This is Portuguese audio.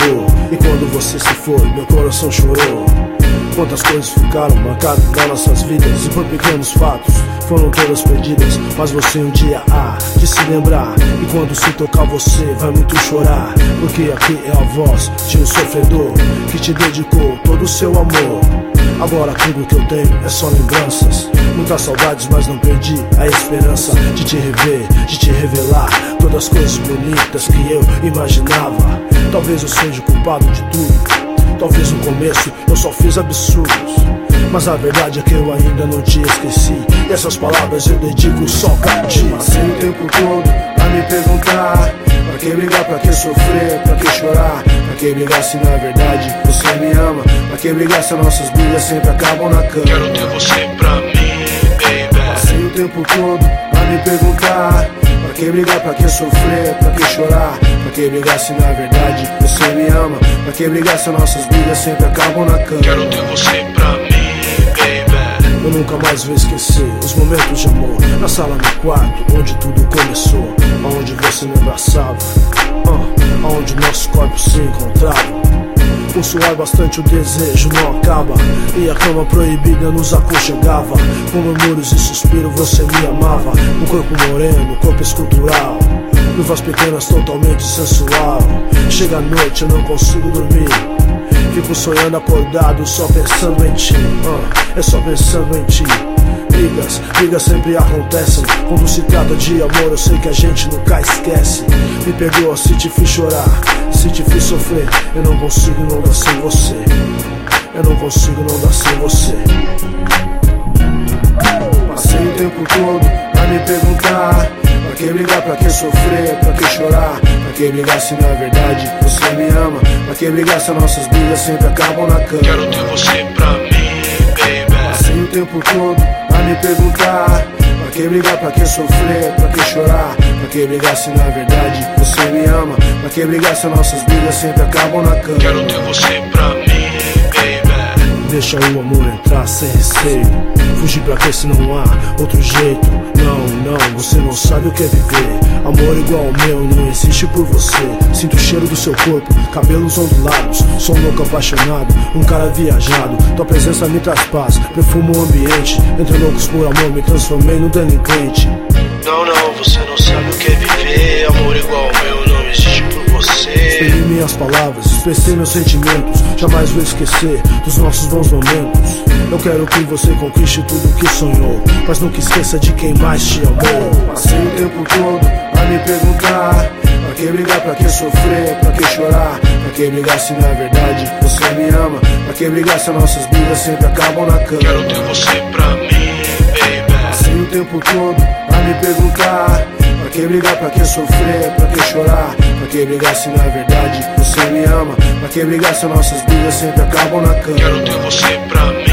sofredor. E quando você se foi, meu coração chorou. Quantas coisas ficaram marcadas nas nossas vidas, e por pequenos fatos foram todas perdidas. Mas você um dia há de se lembrar, e quando se tocar você vai muito chorar. Porque aqui é a voz de um sofredor que te dedicou todo o seu amor. Agora tudo que eu tenho é só lembranças, muitas saudades, mas não perdi a esperança de te rever, de te revelar todas as coisas bonitas que eu imaginava. Talvez eu seja o culpado de tudo, talvez no começo eu só fiz absurdos, mas a verdade é que eu ainda não te esqueci, e essas palavras eu dedico só pra ti. Passei o tempo todo a me perguntar: pra que brigar, pra que sofrer, pra que chorar? Pra que brigar se na verdade você me ama? Pra que brigar se as nossas brigas sempre acabam na cama? Quero ter você pra mim, baby. Passei o tempo todo a me perguntar: pra que brigar, pra que sofrer, pra que chorar? Pra que brigar se na verdade você me ama? Pra que brigar se as nossas brigas sempre acabam na cama? Quero ter você pra mim, baby. Eu nunca mais vou esquecer os momentos de amor na sala, no quarto, onde tudo começou, aonde você me abraçava, aonde nossos corpos se encontravam. Por suar bastante o desejo não acaba, e a cama proibida nos aconchegava. Com murmúrios e suspiro você me amava. Um corpo moreno, corpo escultural, luvas pequenas totalmente sensual. Chega a noite eu não consigo dormir, fico sonhando acordado só pensando em ti, é só pensando em ti. Brigas sempre acontecem, quando se trata de amor eu sei que a gente nunca esquece. Me perdoa se te fiz chorar, se te fiz sofrer. Eu não consigo não dar sem você, eu não consigo não dar sem você. Passei o tempo todo a me perguntar: pra que brigar, pra que sofrer, pra que chorar? Pra que brigar se na verdade você me ama? Pra que brigar se as nossas brigas sempre acabam na cama? Quero ter você pra mim, baby. Passei o tempo todo a me perguntar: pra que brigar, pra que sofrer, pra que chorar? Pra que brigar se na verdade você me ama? Pra que brigar se as nossas brigas sempre acabam na cama? Quero ter você pra mim, baby. Deixa o amor entrar sem receio, fugir pra que se não há outro jeito. Não, você não sabe o que é viver. Amor igual ao meu não existe por você. Sinto o cheiro do seu corpo, cabelos ondulados. Sou um louco apaixonado, um cara viajado. Tua presença me traz paz, perfumo o ambiente. Entre loucos por amor me transformei no delinquente. Não, você não sabe o que é viver. Amor igual ao meu não existe por você. Exprimi minhas palavras, expressei meus sentimentos. Jamais vou esquecer dos nossos bons momentos. Eu quero que você conquiste tudo o que sonhou, mas nunca esqueça de quem mais te amou. Passei o tempo todo a me perguntar: pra que brigar, pra que sofrer, pra que chorar? Pra que brigar se na verdade você me ama? Pra que brigar se as nossas brigas sempre acabam na cama? Quero ter você pra mim, baby. Passei o tempo todo a me perguntar: pra que brigar, pra que sofrer, pra que chorar? Pra que brigar se na verdade você me ama? Pra que brigar se as nossas brigas sempre acabam na cama? Quero ter você pra mim.